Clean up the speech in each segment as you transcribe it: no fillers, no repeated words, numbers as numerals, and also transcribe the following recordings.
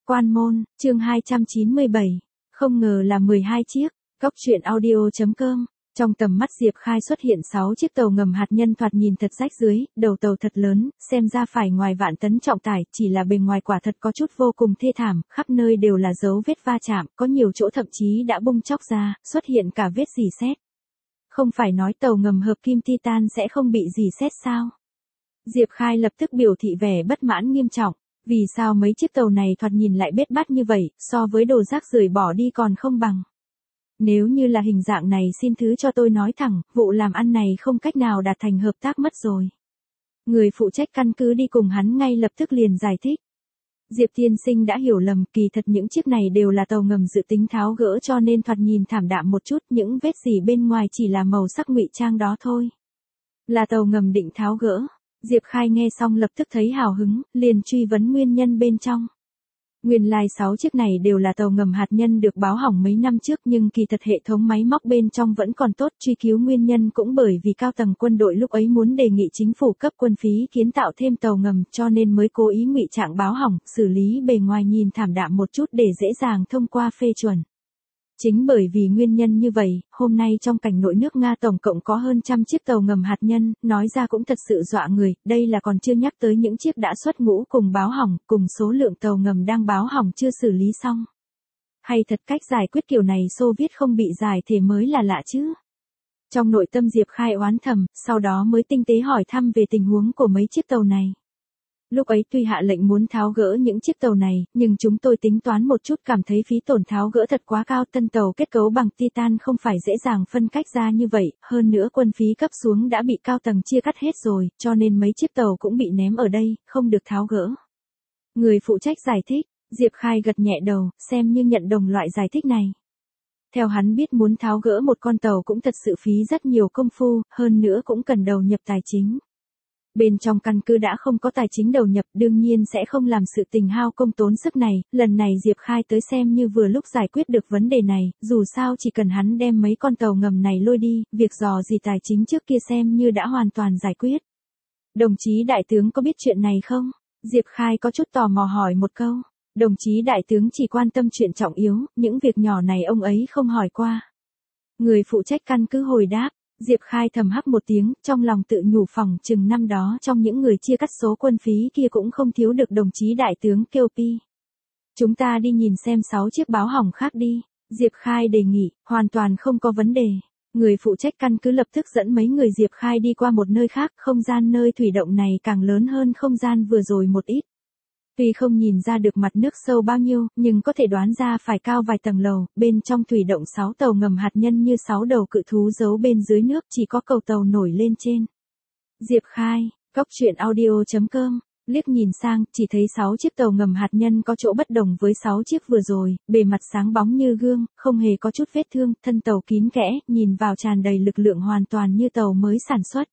Quan môn, chương 297. Không ngờ là 12 chiếc. Cóc truyện audio.com. Trong tầm mắt Diệp Khai xuất hiện 6 chiếc tàu ngầm hạt nhân thoạt nhìn thật rách rưới, đầu tàu thật lớn, xem ra phải ngoài vạn tấn trọng tải, chỉ là bề ngoài quả thật có chút vô cùng thê thảm, khắp nơi đều là dấu vết va chạm, có nhiều chỗ thậm chí đã bung chóc ra, xuất hiện cả vết rỉ sét. Không phải nói tàu ngầm hợp kim Titan sẽ không bị rỉ sét sao? Diệp Khai lập tức biểu thị vẻ bất mãn nghiêm trọng. Vì sao mấy chiếc tàu này thoạt nhìn lại bết bát như vậy, so với đồ rác rưởi bỏ đi còn không bằng. Nếu như là hình dạng này xin thứ cho tôi nói thẳng, vụ làm ăn này không cách nào đạt thành hợp tác mất rồi. Người phụ trách căn cứ đi cùng hắn ngay lập tức liền giải thích. Diệp tiên sinh đã hiểu lầm, kỳ thật những chiếc này đều là tàu ngầm dự tính tháo gỡ cho nên thoạt nhìn thảm đạm một chút, những vết gì bên ngoài chỉ là màu sắc ngụy trang đó thôi. Là tàu ngầm định tháo gỡ. Diệp Khai nghe xong lập tức thấy hào hứng, liền truy vấn nguyên nhân bên trong. Nguyên lai 6 chiếc này đều là tàu ngầm hạt nhân được báo hỏng mấy năm trước nhưng kỳ thật hệ thống máy móc bên trong vẫn còn tốt, truy cứu nguyên nhân cũng bởi vì cao tầng quân đội lúc ấy muốn đề nghị chính phủ cấp quân phí kiến tạo thêm tàu ngầm cho nên mới cố ý ngụy trạng báo hỏng, xử lý bề ngoài nhìn thảm đạm một chút để dễ dàng thông qua phê chuẩn. Chính bởi vì nguyên nhân như vậy, hôm nay trong cảnh nội nước Nga tổng cộng có hơn 100 chiếc tàu ngầm hạt nhân, nói ra cũng thật sự dọa người, đây là còn chưa nhắc tới những chiếc đã xuất ngũ cùng báo hỏng, cùng số lượng tàu ngầm đang báo hỏng chưa xử lý xong. Hay thật cách giải quyết kiểu này Xô Viết không bị giải thể mới là lạ chứ. Trong nội tâm Diệp Khai oán thầm, sau đó mới tinh tế hỏi thăm về tình huống của mấy chiếc tàu này. Lúc ấy tuy hạ lệnh muốn tháo gỡ những chiếc tàu này, nhưng chúng tôi tính toán một chút cảm thấy phí tổn tháo gỡ thật quá cao, tân tàu kết cấu bằng Titan không phải dễ dàng phân cách ra như vậy, hơn nữa quân phí cấp xuống đã bị cao tầng chia cắt hết rồi, cho nên mấy chiếc tàu cũng bị ném ở đây, không được tháo gỡ. Người phụ trách giải thích, Diệp Khai gật nhẹ đầu, xem như nhận đồng loại giải thích này. Theo hắn biết muốn tháo gỡ một con tàu cũng thật sự phí rất nhiều công phu, hơn nữa cũng cần đầu nhập tài chính. Bên trong căn cứ đã không có tài chính đầu nhập đương nhiên sẽ không làm sự tình hao công tốn sức này, lần này Diệp Khai tới xem như vừa lúc giải quyết được vấn đề này, dù sao chỉ cần hắn đem mấy con tàu ngầm này lôi đi, việc dò gì tài chính trước kia xem như đã hoàn toàn giải quyết. Đồng chí đại tướng có biết chuyện này không? Diệp Khai có chút tò mò hỏi một câu. Đồng chí đại tướng chỉ quan tâm chuyện trọng yếu, những việc nhỏ này ông ấy không hỏi qua. Người phụ trách căn cứ hồi đáp. Diệp Khai thầm hắc một tiếng, trong lòng tự nhủ phòng chừng năm đó trong những người chia cắt số quân phí kia cũng không thiếu được đồng chí đại tướng kêu pi. Chúng ta đi nhìn xem 6 chiếc báo hỏng khác đi. Diệp Khai đề nghị, hoàn toàn không có vấn đề. Người phụ trách căn cứ lập tức dẫn mấy người Diệp Khai đi qua một nơi khác, không gian nơi thủy động này càng lớn hơn không gian vừa rồi một ít. Tuy không nhìn ra được mặt nước sâu bao nhiêu, nhưng có thể đoán ra phải cao vài tầng lầu, bên trong thủy động 6 tàu ngầm hạt nhân như 6 đầu cự thú giấu bên dưới nước, chỉ có cầu tàu nổi lên trên. Diệp Khai, Cóc truyện audio.com, liếc nhìn sang, chỉ thấy 6 chiếc tàu ngầm hạt nhân có chỗ bất đồng với 6 chiếc vừa rồi, bề mặt sáng bóng như gương, không hề có chút vết thương, thân tàu kín kẽ, nhìn vào tràn đầy lực lượng hoàn toàn như tàu mới sản xuất.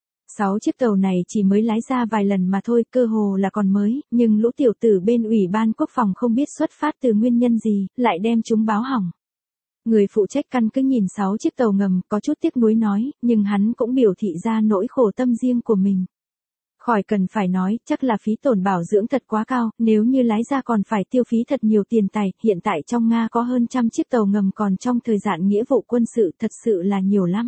6 chiếc tàu này chỉ mới lái ra vài lần mà thôi, cơ hồ là còn mới, nhưng lũ tiểu tử bên Ủy ban Quốc phòng không biết xuất phát từ nguyên nhân gì, lại đem chúng báo hỏng. Người phụ trách căn cứ nhìn 6 chiếc tàu ngầm, có chút tiếc nuối nói, nhưng hắn cũng biểu thị ra nỗi khổ tâm riêng của mình. Khỏi cần phải nói, chắc là phí tổn bảo dưỡng thật quá cao, nếu như lái ra còn phải tiêu phí thật nhiều tiền tài, hiện tại trong Nga có hơn 100 chiếc tàu ngầm còn trong thời gian nghĩa vụ quân sự thật sự là nhiều lắm.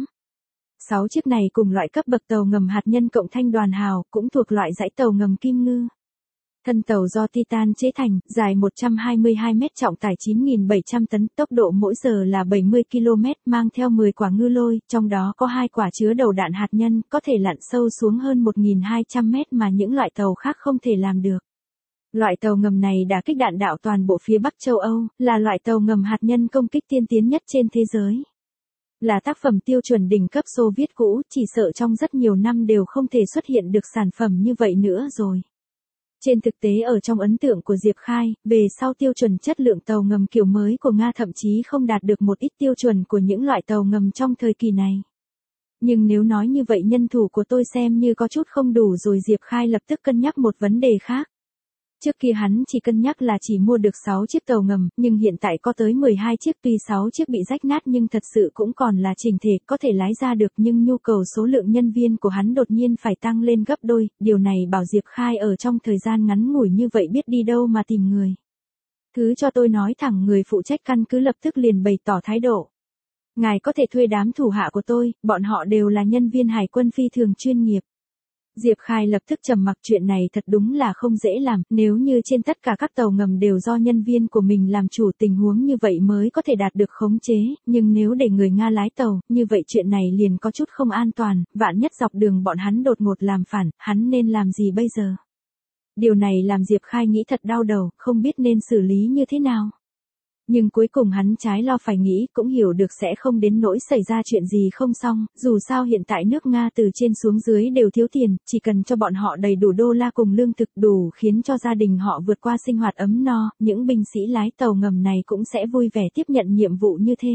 6 chiếc này cùng loại cấp bậc tàu ngầm hạt nhân cộng thanh đoàn hào, cũng thuộc loại dãy tàu ngầm kim ngư. Thân tàu do Titan chế thành, dài 122 mét, trọng tải 9.700 tấn, tốc độ mỗi giờ là 70 km, mang theo 10 quả ngư lôi, trong đó có 2 quả chứa đầu đạn hạt nhân, có thể lặn sâu xuống hơn 1.200 mét mà những loại tàu khác không thể làm được. Loại tàu ngầm này đả kích đạn đạo toàn bộ phía Bắc châu Âu, là loại tàu ngầm hạt nhân công kích tiên tiến nhất trên thế giới. Là tác phẩm tiêu chuẩn đỉnh cấp Xô Viết cũ, chỉ sợ trong rất nhiều năm đều không thể xuất hiện được sản phẩm như vậy nữa rồi. Trên thực tế ở trong ấn tượng của Diệp Khai, về sau tiêu chuẩn chất lượng tàu ngầm kiểu mới của Nga thậm chí không đạt được một ít tiêu chuẩn của những loại tàu ngầm trong thời kỳ này. Nhưng nếu nói như vậy nhân thủ của tôi xem như có chút không đủ rồi. Diệp Khai lập tức cân nhắc một vấn đề khác. Trước kia hắn chỉ cân nhắc là chỉ mua được 6 chiếc tàu ngầm, nhưng hiện tại có tới 12 chiếc, tuy 6 chiếc bị rách nát nhưng thật sự cũng còn là chỉnh thể, có thể lái ra được, nhưng nhu cầu số lượng nhân viên của hắn đột nhiên phải tăng lên gấp đôi, điều này bảo Diệp Khai ở trong thời gian ngắn ngủi như vậy biết đi đâu mà tìm người. Cứ cho tôi nói thẳng, người phụ trách căn cứ lập tức liền bày tỏ thái độ. Ngài có thể thuê đám thủ hạ của tôi, bọn họ đều là nhân viên hải quân phi thường chuyên nghiệp. Diệp Khai lập tức trầm mặc, chuyện này thật đúng là không dễ làm, nếu như trên tất cả các tàu ngầm đều do nhân viên của mình làm chủ, tình huống như vậy mới có thể đạt được khống chế, nhưng nếu để người Nga lái tàu, như vậy chuyện này liền có chút không an toàn, vạn nhất dọc đường bọn hắn đột ngột làm phản, hắn nên làm gì bây giờ? Điều này làm Diệp Khai nghĩ thật đau đầu, không biết nên xử lý như thế nào. Nhưng cuối cùng hắn trái lo phải nghĩ, cũng hiểu được sẽ không đến nỗi xảy ra chuyện gì không xong, dù sao hiện tại nước Nga từ trên xuống dưới đều thiếu tiền, chỉ cần cho bọn họ đầy đủ đô la cùng lương thực đủ khiến cho gia đình họ vượt qua sinh hoạt ấm no, những binh sĩ lái tàu ngầm này cũng sẽ vui vẻ tiếp nhận nhiệm vụ như thế.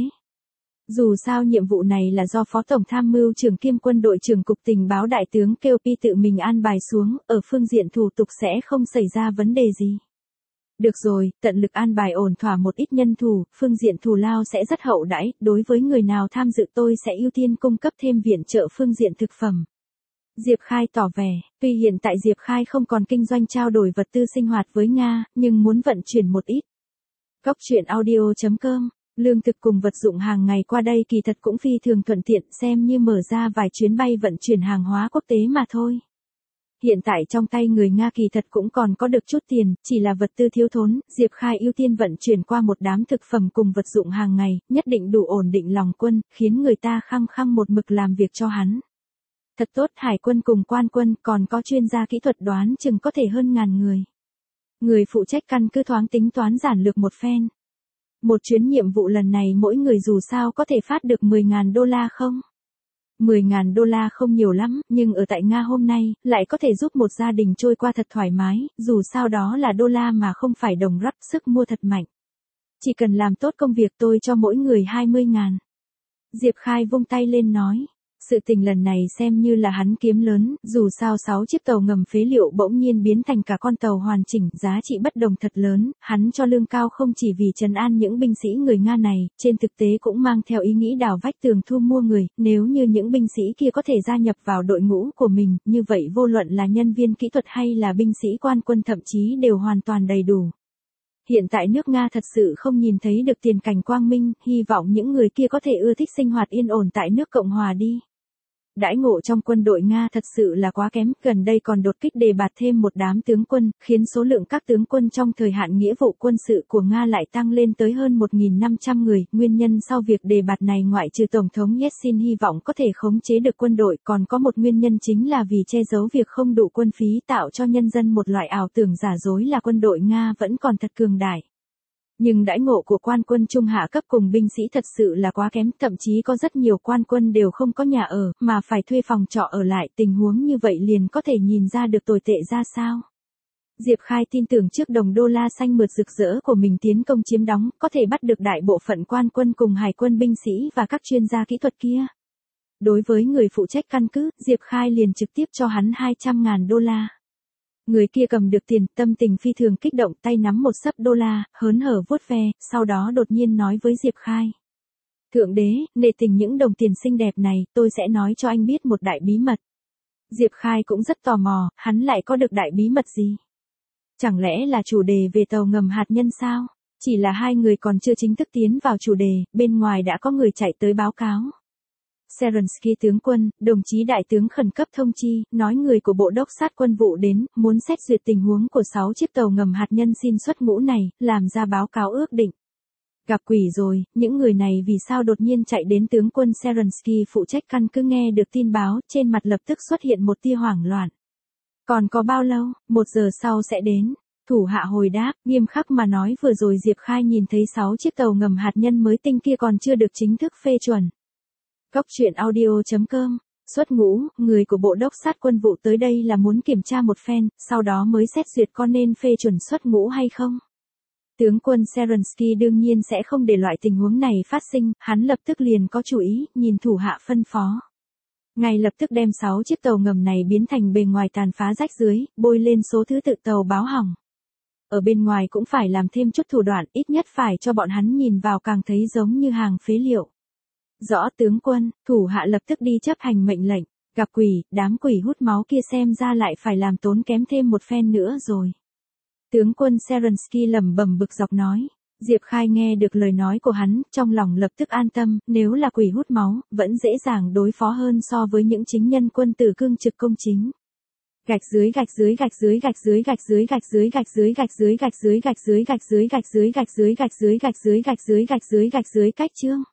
Dù sao nhiệm vụ này là do Phó Tổng Tham mưu trưởng kiêm Quân đội trưởng Cục Tình báo Đại tướng Kelpi tự mình an bài xuống, ở phương diện thủ tục sẽ không xảy ra vấn đề gì. Được rồi, tận lực an bài ổn thỏa một ít nhân thủ, phương diện thù lao sẽ rất hậu đãi, đối với người nào tham dự tôi sẽ ưu tiên cung cấp thêm viện trợ phương diện thực phẩm. Diệp Khai tỏ vẻ, tuy hiện tại Diệp Khai không còn kinh doanh trao đổi vật tư sinh hoạt với Nga, nhưng muốn vận chuyển một ít. Góc truyện audio.com, lương thực cùng vật dụng hàng ngày qua đây kỳ thật cũng phi thường thuận tiện, xem như mở ra vài chuyến bay vận chuyển hàng hóa quốc tế mà thôi. Hiện tại trong tay người Nga kỳ thật cũng còn có được chút tiền, chỉ là vật tư thiếu thốn, Diệp Khai ưu tiên vận chuyển qua một đám thực phẩm cùng vật dụng hàng ngày, nhất định đủ ổn định lòng quân, khiến người ta khăng khăng một mực làm việc cho hắn. Thật tốt, hải quân cùng quan quân còn có chuyên gia kỹ thuật đoán chừng có thể hơn 1000 người. Người phụ trách căn cứ thoáng tính toán giản lược một phen. Một chuyến nhiệm vụ lần này mỗi người dù sao có thể phát được 10.000 đô la không? 10.000 đô la không nhiều lắm, nhưng ở tại Nga hôm nay, lại có thể giúp một gia đình trôi qua thật thoải mái, dù sao đó là đô la mà không phải đồng rắp, sức mua thật mạnh. Chỉ cần làm tốt công việc tôi cho mỗi người 20.000. Diệp Khai vung tay lên nói. Sự tình lần này xem như là hắn kiếm lớn, dù sao 6 chiếc tàu ngầm phế liệu bỗng nhiên biến thành cả con tàu hoàn chỉnh, giá trị bất đồng thật lớn, hắn cho lương cao không chỉ vì trấn an những binh sĩ người Nga này, trên thực tế cũng mang theo ý nghĩ đào vách tường thu mua người, nếu như những binh sĩ kia có thể gia nhập vào đội ngũ của mình, như vậy vô luận là nhân viên kỹ thuật hay là binh sĩ quan quân thậm chí đều hoàn toàn đầy đủ. Hiện tại nước Nga thật sự không nhìn thấy được tiền cảnh quang minh, hy vọng những người kia có thể ưa thích sinh hoạt yên ổn tại nước Cộng Hòa đi. Đãi ngộ trong quân đội Nga thật sự là quá kém, gần đây còn đột kích đề bạt thêm một đám tướng quân, khiến số lượng các tướng quân trong thời hạn nghĩa vụ quân sự của Nga lại tăng lên tới hơn 1.500 người. Nguyên nhân sau việc đề bạt này ngoại trừ Tổng thống Yeltsin hy vọng có thể khống chế được quân đội, còn có một nguyên nhân chính là vì che giấu việc không đủ quân phí, tạo cho nhân dân một loại ảo tưởng giả dối là quân đội Nga vẫn còn thật cường đại. Nhưng đãi ngộ của quan quân trung hạ cấp cùng binh sĩ thật sự là quá kém, thậm chí có rất nhiều quan quân đều không có nhà ở, mà phải thuê phòng trọ ở lại, tình huống như vậy liền có thể nhìn ra được tồi tệ ra sao. Diệp Khai tin tưởng trước đồng đô la xanh mượt rực rỡ của mình tiến công chiếm đóng, có thể bắt được đại bộ phận quan quân cùng hải quân binh sĩ và các chuyên gia kỹ thuật kia. Đối với người phụ trách căn cứ, Diệp Khai liền trực tiếp cho hắn 200.000 đô la. Người kia cầm được tiền, tâm tình phi thường kích động, tay nắm một xấp đô la, hớn hở vuốt ve, sau đó đột nhiên nói với Diệp Khai. Thượng đế, nể tình những đồng tiền xinh đẹp này, tôi sẽ nói cho anh biết một đại bí mật. Diệp Khai cũng rất tò mò, hắn lại có được đại bí mật gì? Chẳng lẽ là chủ đề về tàu ngầm hạt nhân sao? Chỉ là hai người còn chưa chính thức tiến vào chủ đề, bên ngoài đã có người chạy tới báo cáo. Serensky tướng quân, đồng chí đại tướng khẩn cấp thông chi, nói người của Bộ Đốc sát quân vụ đến, muốn xét duyệt tình huống của 6 chiếc tàu ngầm hạt nhân xin xuất ngũ này, làm ra báo cáo ước định. Gặp quỷ rồi, những người này vì sao đột nhiên chạy đến? Tướng quân Serensky phụ trách căn cứ nghe được tin báo, trên mặt lập tức xuất hiện một tia hoảng loạn. Còn có bao lâu? 1 giờ sau sẽ đến. Thủ hạ hồi đáp, nghiêm khắc mà nói vừa rồi Diệp Khai nhìn thấy 6 chiếc tàu ngầm hạt nhân mới tinh kia còn chưa được chính thức phê chuẩn. Góc truyện audio.com, xuất ngũ, người của Bộ Đốc sát quân vụ tới đây là muốn kiểm tra một phen, sau đó mới xét duyệt có nên phê chuẩn xuất ngũ hay không. Tướng quân Serensky đương nhiên sẽ không để loại tình huống này phát sinh, hắn lập tức liền có chủ ý, nhìn thủ hạ phân phó. Ngay lập tức đem 6 chiếc tàu ngầm này biến thành bề ngoài tàn phá rách dưới, bôi lên số thứ tự tàu báo hỏng. Ở bên ngoài cũng phải làm thêm chút thủ đoạn, ít nhất phải cho bọn hắn nhìn vào càng thấy giống như hàng phế liệu. Rõ tướng quân, thủ hạ lập tức đi chấp hành mệnh lệnh, gặp quỷ, đám quỷ hút máu kia xem ra lại phải làm tốn kém thêm một phen nữa rồi. Tướng quân Serensky lẩm bẩm bực dọc nói. Diệp Khai nghe được lời nói của hắn, trong lòng lập tức an tâm, nếu là quỷ hút máu, vẫn dễ dàng đối phó hơn so với những chính nhân quân tử cương trực công chính. Gạch dưới gạch dưới gạch dưới gạch dưới gạch dưới gạch dưới gạch dưới gạch dưới gạch dưới gạch dưới gạch dưới gạch dưới gạch dưới gạch dưới gạch dưới gạch dưới gạch dưới gạch dưới cách chương.